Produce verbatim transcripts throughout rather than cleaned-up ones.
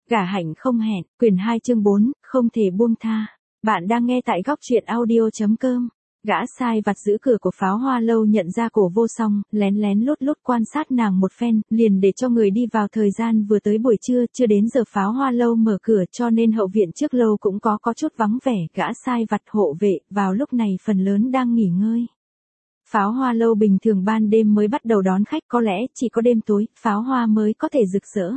Gả hạnh không hẹn, quyển hai chương bốn, không thể buông tha. Bạn đang nghe tại góc truyện audio.com. Gã sai vặt giữ cửa của Pháo Hoa Lâu nhận ra Cổ Vô Song, lén lén lút lút quan sát nàng một phen, liền để cho người đi vào. Thời gian vừa tới buổi trưa, chưa đến giờ Pháo Hoa Lâu mở cửa, cho nên hậu viện trước lâu cũng có có chút vắng vẻ. Gã sai vặt hộ vệ, vào lúc này phần lớn đang nghỉ ngơi. Pháo Hoa Lâu bình thường ban đêm mới bắt đầu đón khách, có lẽ chỉ có đêm tối, pháo hoa mới có thể rực rỡ.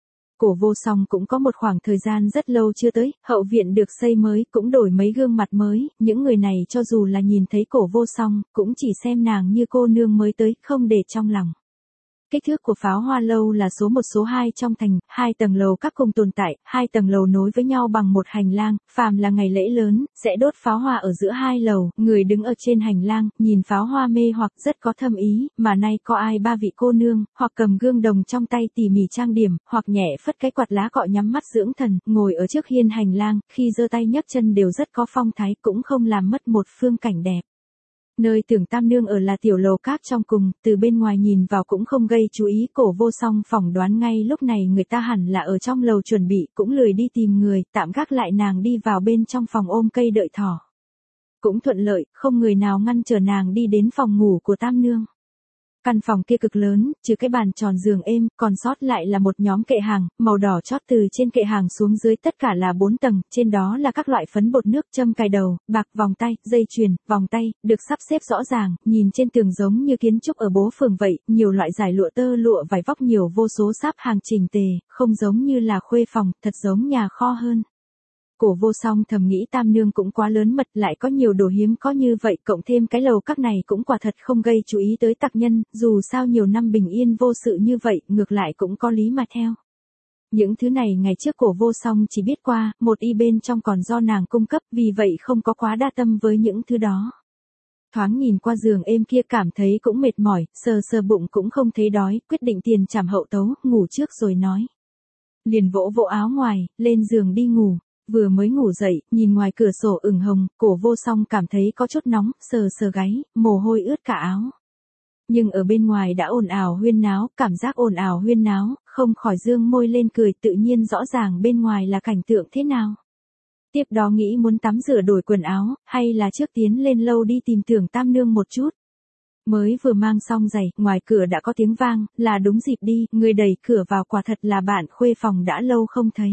Cổ Vô Song cũng có một khoảng thời gian rất lâu chưa tới, hậu viện được xây mới, cũng đổi mấy gương mặt mới, những người này cho dù là nhìn thấy Cổ Vô Song, cũng chỉ xem nàng như cô nương mới tới, không để trong lòng. Kích thước của Pháo Hoa Lâu là số một số hai trong thành, hai tầng lầu các cùng tồn tại, hai tầng lầu nối với nhau bằng một hành lang, phàm là ngày lễ lớn, sẽ đốt pháo hoa ở giữa hai lầu, người đứng ở trên hành lang, nhìn pháo hoa mê hoặc rất có thâm ý, mà nay có ai ba vị cô nương, hoặc cầm gương đồng trong tay tỉ mỉ trang điểm, hoặc nhẹ phất cái quạt lá cọ nhắm mắt dưỡng thần, ngồi ở trước hiên hành lang, khi giơ tay nhấc chân đều rất có phong thái, cũng không làm mất một phương cảnh đẹp. Nơi Tưởng Tam Nương ở là tiểu lầu các trong cùng, từ bên ngoài nhìn vào cũng không gây chú ý. Cổ Vô Song phỏng đoán ngay lúc này người ta hẳn là ở trong lầu chuẩn bị, cũng lười đi tìm người, tạm gác lại nàng đi vào bên trong phòng ôm cây đợi thỏ. Cũng thuận lợi, không người nào ngăn trở nàng đi đến phòng ngủ của Tam Nương. Căn phòng kia cực lớn, trừ cái bàn tròn giường êm, còn sót lại là một nhóm kệ hàng, màu đỏ chót, từ trên kệ hàng xuống dưới tất cả là bốn tầng, trên đó là các loại phấn bột nước, châm cài đầu, bạc, vòng tay, dây chuyền, vòng tay, được sắp xếp rõ ràng, nhìn trên tường giống như kiến trúc ở bố phường vậy, nhiều loại giải lụa tơ lụa vải vóc nhiều vô số sáp hàng chỉnh tề, không giống như là khuê phòng, thật giống nhà kho hơn. Cổ Vô Song thầm nghĩ Tam Nương cũng quá lớn mật, lại có nhiều đồ hiếm có như vậy, cộng thêm cái lầu các này cũng quả thật không gây chú ý tới tặc nhân, dù sao nhiều năm bình yên vô sự như vậy, ngược lại cũng có lý mà theo. Những thứ này ngày trước Cổ Vô Song chỉ biết qua, một y bên trong còn do nàng cung cấp, vì vậy không có quá đa tâm với những thứ đó. Thoáng nhìn qua giường êm kia cảm thấy cũng mệt mỏi, sờ sờ bụng cũng không thấy đói, quyết định tiền trảm hậu tấu, ngủ trước rồi nói. Liền vỗ vỗ áo ngoài, lên giường đi ngủ. Vừa mới ngủ dậy, nhìn ngoài cửa sổ ửng hồng, Cổ Vô Song cảm thấy có chút nóng, sờ sờ gáy, mồ hôi ướt cả áo. Nhưng ở bên ngoài đã ồn ào huyên náo, cảm giác ồn ào huyên náo, không khỏi dương môi lên cười, tự nhiên rõ ràng bên ngoài là cảnh tượng thế nào. Tiếp đó nghĩ muốn tắm rửa đổi quần áo, hay là trước tiến lên lâu đi tìm Tưởng Tam Nương một chút. Mới vừa mang xong giày, ngoài cửa đã có tiếng vang, là đúng dịp đi, người đẩy cửa vào quả thật là bạn khuê phòng đã lâu không thấy.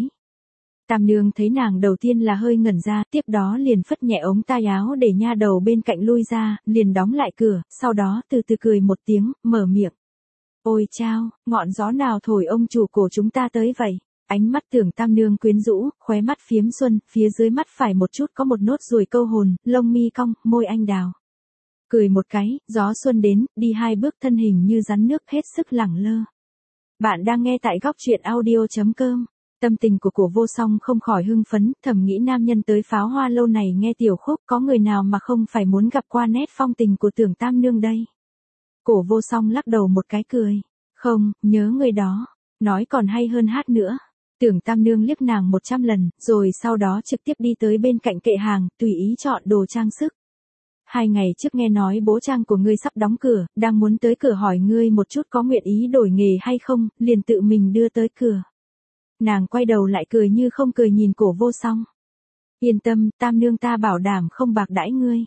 Tam Nương thấy nàng đầu tiên là hơi ngẩn ra, tiếp đó liền phất nhẹ ống tay áo để nha đầu bên cạnh lui ra, liền đóng lại cửa, sau đó từ từ cười một tiếng, mở miệng. Ôi chao, ngọn gió nào thổi ông chủ cổ chúng ta tới vậy? Ánh mắt Tưởng Tam Nương quyến rũ, khóe mắt phiếm xuân, phía dưới mắt phải một chút có một nốt ruồi câu hồn, lông mi cong, môi anh đào. Cười một cái, gió xuân đến, đi hai bước thân hình như rắn nước hết sức lẳng lơ. Bạn đang nghe tại góc truyện audio.com. Tâm tình của Cổ Vô Song không khỏi hưng phấn, thầm nghĩ nam nhân tới Pháo Hoa Lâu này nghe tiểu khúc, có người nào mà không phải muốn gặp qua nét phong tình của Tưởng Tam Nương đây. Cổ Vô Song lắc đầu một cái cười. Không, nhớ người đó. Nói còn hay hơn hát nữa. Tưởng Tam Nương liếc nàng một trăm lần, rồi sau đó trực tiếp đi tới bên cạnh kệ hàng, tùy ý chọn đồ trang sức. Hai ngày trước nghe nói bố trang của ngươi sắp đóng cửa, đang muốn tới cửa hỏi ngươi một chút có nguyện ý đổi nghề hay không, liền tự mình đưa tới cửa. Nàng quay đầu lại cười như không cười nhìn Cổ Vô Song. Yên tâm, Tam Nương ta bảo đảm không bạc đãi ngươi.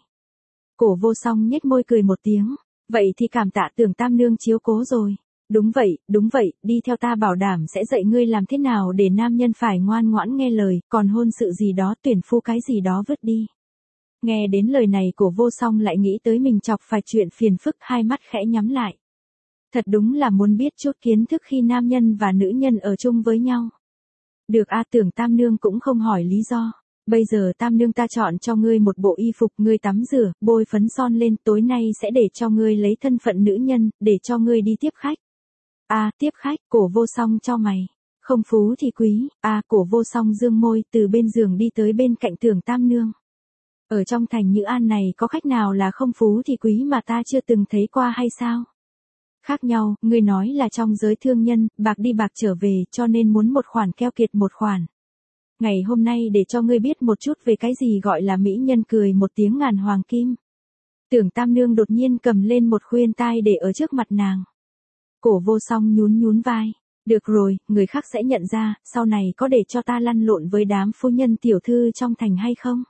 Cổ Vô Song nhếch môi cười một tiếng. Vậy thì cảm tạ Tưởng Tam Nương chiếu cố rồi. Đúng vậy, đúng vậy, đi theo ta bảo đảm sẽ dạy ngươi làm thế nào để nam nhân phải ngoan ngoãn nghe lời, còn hôn sự gì đó tuyển phu cái gì đó vứt đi. Nghe đến lời này Cổ Vô Song lại nghĩ tới mình chọc phải chuyện phiền phức, hai mắt khẽ nhắm lại. Thật đúng là muốn biết chút kiến thức khi nam nhân và nữ nhân ở chung với nhau. Được a, Tưởng Tam Nương cũng không hỏi lý do. Bây giờ Tam Nương ta chọn cho ngươi một bộ y phục, ngươi tắm rửa, bôi phấn son lên, tối nay sẽ để cho ngươi lấy thân phận nữ nhân, để cho ngươi đi tiếp khách. A, à, tiếp khách, Cổ Vô Song cho mày. Không phú thì quý, a, à, Cổ Vô Song dương môi, từ bên giường đi tới bên cạnh Tưởng Tam Nương. Ở trong thành Nhữ An này có khách nào là không phú thì quý mà ta chưa từng thấy qua hay sao? Khác nhau, ngươi nói là trong giới thương nhân, bạc đi bạc trở về, cho nên muốn một khoản keo kiệt một khoản. Ngày hôm nay để cho ngươi biết một chút về cái gì gọi là mỹ nhân, cười một tiếng ngàn hoàng kim. Tưởng Tam Nương đột nhiên cầm lên một khuyên tai để ở trước mặt nàng. Cổ Vô Song nhún nhún vai. Được rồi, người khác sẽ nhận ra, sau này có để cho ta lăn lộn với đám phu nhân tiểu thư trong thành hay không?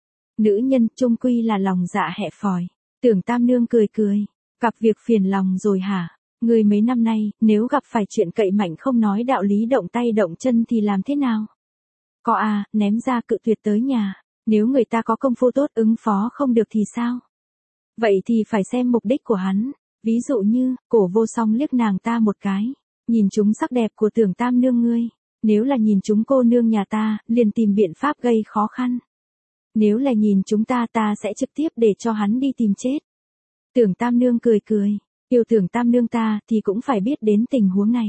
Nữ nhân chung quy là lòng dạ hẹp phòi. Tưởng Tam Nương cười cười. Gặp việc phiền lòng rồi hả? Người mấy năm nay, nếu gặp phải chuyện cậy mạnh không nói đạo lý động tay động chân thì làm thế nào? Có à, ném ra cự tuyệt tới nhà. Nếu người ta có công phu tốt ứng phó không được thì sao? Vậy thì phải xem mục đích của hắn. Ví dụ như, Cổ Vô Song liếc nàng ta một cái. Nhìn chúng sắc đẹp của Tưởng Tam Nương ngươi. Nếu là nhìn chúng cô nương nhà ta, liền tìm biện pháp gây khó khăn. Nếu là nhìn chúng ta ta sẽ trực tiếp để cho hắn đi tìm chết. Tưởng Tam Nương cười cười. Yêu Tưởng Tam Nương ta thì cũng phải biết đến tình huống này.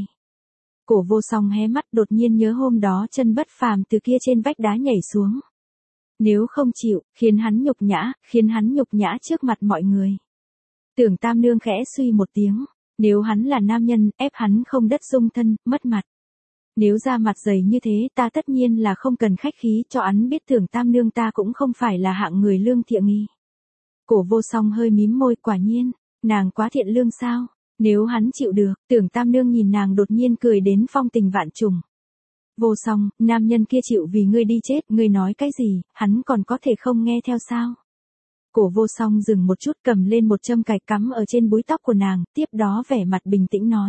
Cổ Vô Song hé mắt đột nhiên nhớ hôm đó chân bất phàm từ kia trên vách đá nhảy xuống. Nếu không chịu, khiến hắn nhục nhã, khiến hắn nhục nhã trước mặt mọi người. Tưởng Tam Nương khẽ suy một tiếng. Nếu hắn là nam nhân, ép hắn không đất dung thân, mất mặt. Nếu ra mặt dày như thế ta tất nhiên là không cần khách khí cho hắn biết Tưởng Tam Nương ta cũng không phải là hạng người lương thiện nghi. Cổ Vô Song hơi mím môi, quả nhiên, nàng quá thiện lương sao? Nếu hắn chịu được, Tưởng Tam Nương nhìn nàng đột nhiên cười đến phong tình vạn trùng. Vô Song, nam nhân kia chịu vì ngươi đi chết, ngươi nói cái gì, hắn còn có thể không nghe theo sao? Cổ Vô Song dừng một chút cầm lên một châm cài cắm ở trên búi tóc của nàng, tiếp đó vẻ mặt bình tĩnh nói.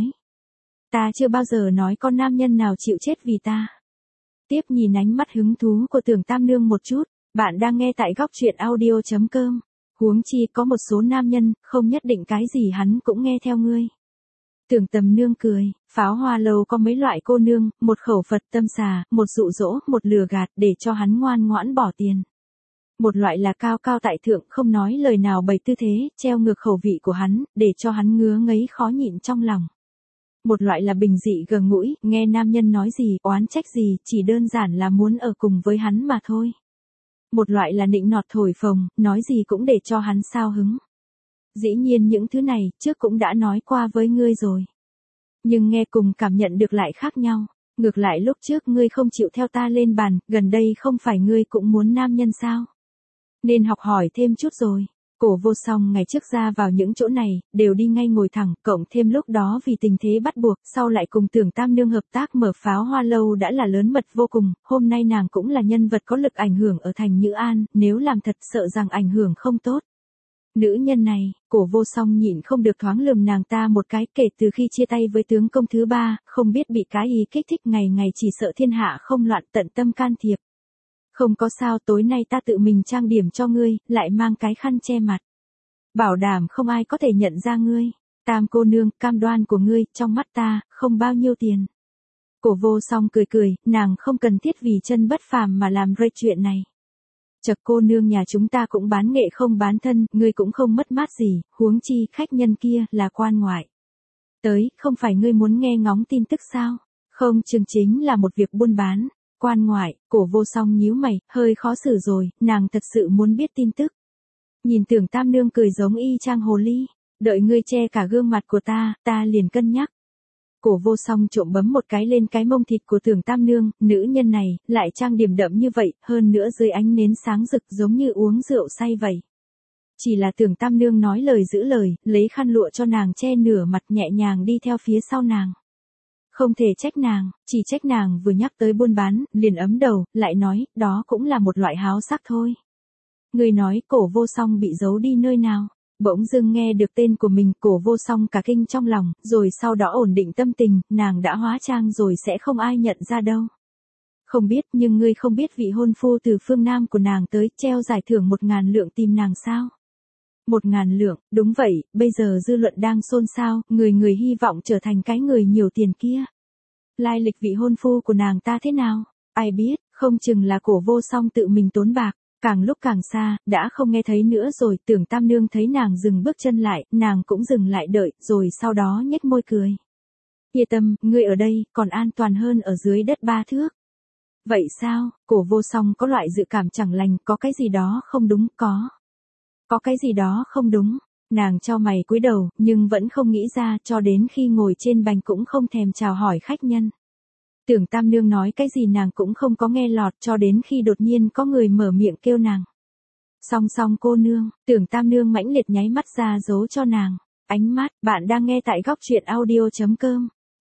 Ta chưa bao giờ nói con nam nhân nào chịu chết vì ta. Tiếp nhìn ánh mắt hứng thú của Tưởng Tam Nương một chút, bạn đang nghe tại góc truyện audio chấm com. Huống chi có một số nam nhân, không nhất định cái gì hắn cũng nghe theo ngươi. Tưởng Tam Nương cười, Pháo Hoa Lâu có mấy loại cô nương, một khẩu Phật tâm xà, một dụ dỗ, một lừa gạt để cho hắn ngoan ngoãn bỏ tiền. Một loại là cao cao tại thượng không nói lời nào bày tư thế, treo ngược khẩu vị của hắn, để cho hắn ngứa ngấy khó nhịn trong lòng. Một loại là bình dị gần gũi, nghe nam nhân nói gì, oán trách gì, chỉ đơn giản là muốn ở cùng với hắn mà thôi. Một loại là nịnh nọt thổi phồng, nói gì cũng để cho hắn sao hứng. Dĩ nhiên những thứ này, trước cũng đã nói qua với ngươi rồi. Nhưng nghe cùng cảm nhận được lại khác nhau. Ngược lại lúc trước ngươi không chịu theo ta lên bàn, gần đây không phải ngươi cũng muốn nam nhân sao? Nên học hỏi thêm chút rồi. Cổ Vô Song ngày trước ra vào những chỗ này, đều đi ngay ngồi thẳng, cộng thêm lúc đó vì tình thế bắt buộc, sau lại cùng Tưởng Tam Nương hợp tác mở Pháo Hoa Lâu đã là lớn mật vô cùng, hôm nay nàng cũng là nhân vật có lực ảnh hưởng ở thành Nhữ An, nếu làm thật sợ rằng ảnh hưởng không tốt. Nữ nhân này, Cổ Vô Song nhịn không được thoáng lườm nàng ta một cái, kể từ khi chia tay với tướng công thứ ba, không biết bị cái ý kích thích, ngày ngày chỉ sợ thiên hạ không loạn, tận tâm can thiệp. Không có sao, tối nay ta tự mình trang điểm cho ngươi, lại mang cái khăn che mặt. Bảo đảm không ai có thể nhận ra ngươi. Tam cô nương, cam đoan của ngươi, trong mắt ta, không bao nhiêu tiền. Cổ Vô Song cười cười, nàng không cần thiết vì chân bất phàm mà làm rơi chuyện này. Chật, cô nương nhà chúng ta cũng bán nghệ không bán thân, ngươi cũng không mất mát gì, huống chi khách nhân kia là quan ngoại. Tới, không phải ngươi muốn nghe ngóng tin tức sao? Không, chừng chính là một việc buôn bán. Quan ngoại, Cổ Vô Song nhíu mày, hơi khó xử rồi, nàng thật sự muốn biết tin tức. Nhìn Tưởng Tam Nương cười giống y chang hồ ly, đợi ngươi che cả gương mặt của ta, ta liền cân nhắc. Cổ Vô Song trộm bấm một cái lên cái mông thịt của Tưởng Tam Nương, nữ nhân này, lại trang điểm đậm như vậy, hơn nữa dưới ánh nến sáng rực giống như uống rượu say vậy. Chỉ là Tưởng Tam Nương nói lời giữ lời, lấy khăn lụa cho nàng che nửa mặt nhẹ nhàng đi theo phía sau nàng. Không thể trách nàng, chỉ trách nàng vừa nhắc tới buôn bán, liền ấm đầu, lại nói, đó cũng là một loại háo sắc thôi. Người nói Cổ Vô Song bị giấu đi nơi nào, bỗng dưng nghe được tên của mình, Cổ Vô Song cả kinh trong lòng, rồi sau đó ổn định tâm tình, nàng đã hóa trang rồi sẽ không ai nhận ra đâu. Không biết, nhưng ngươi không biết vị hôn phu từ phương Nam của nàng tới, treo giải thưởng một ngàn lượng tìm nàng sao? Một ngàn lượng, đúng vậy, bây giờ dư luận đang xôn xao, người người hy vọng trở thành cái người nhiều tiền kia. Lai lịch vị hôn phu của nàng ta thế nào? Ai biết, không chừng là Cổ Vô Song tự mình tốn bạc, càng lúc càng xa, đã không nghe thấy nữa rồi. Tưởng Tam Nương thấy nàng dừng bước chân lại, nàng cũng dừng lại đợi, rồi sau đó nhếch môi cười. Yên tâm, ngươi ở đây, còn an toàn hơn ở dưới đất ba thước. Vậy sao? Cổ Vô Song có loại dự cảm chẳng lành, có cái gì đó không đúng, có. Có cái gì đó không đúng, nàng chau mày cúi đầu, nhưng vẫn không nghĩ ra, cho đến khi ngồi trên bành cũng không thèm chào hỏi khách nhân. Tưởng Tam Nương nói cái gì nàng cũng không có nghe lọt, cho đến khi đột nhiên có người mở miệng kêu nàng. Song Song cô nương, Tưởng Tam Nương mãnh liệt nháy mắt ra dấu cho nàng. Ánh mắt, bạn đang nghe tại góc truyện audio chấm com.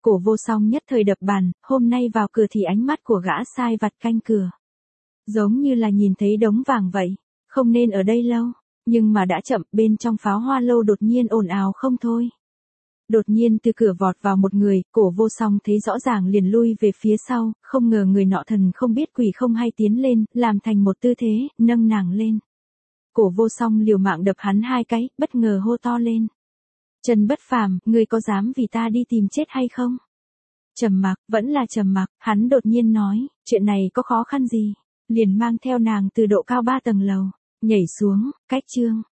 Cổ Vô Song nhất thời đập bàn, hôm nay vào cửa thì ánh mắt của gã sai vặt canh cửa. Giống như là nhìn thấy đống vàng vậy, không nên ở đây lâu, nhưng mà đã chậm, bên trong Pháo Hoa Lâu đột nhiên ồn ào không thôi. Đột nhiên từ cửa vọt vào một người, Cổ Vô Song thấy rõ ràng liền lui về phía sau, không ngờ người nọ thần không biết quỷ không hay tiến lên, làm thành một tư thế, nâng nàng lên. Cổ Vô Song liều mạng đập hắn hai cái, bất ngờ hô to lên. Trần Bất Phàm, ngươi có dám vì ta đi tìm chết hay không? Trầm mặc, vẫn là trầm mặc, hắn đột nhiên nói, chuyện này có khó khăn gì? Liền mang theo nàng từ độ cao ba tầng lầu, nhảy xuống, cách chương.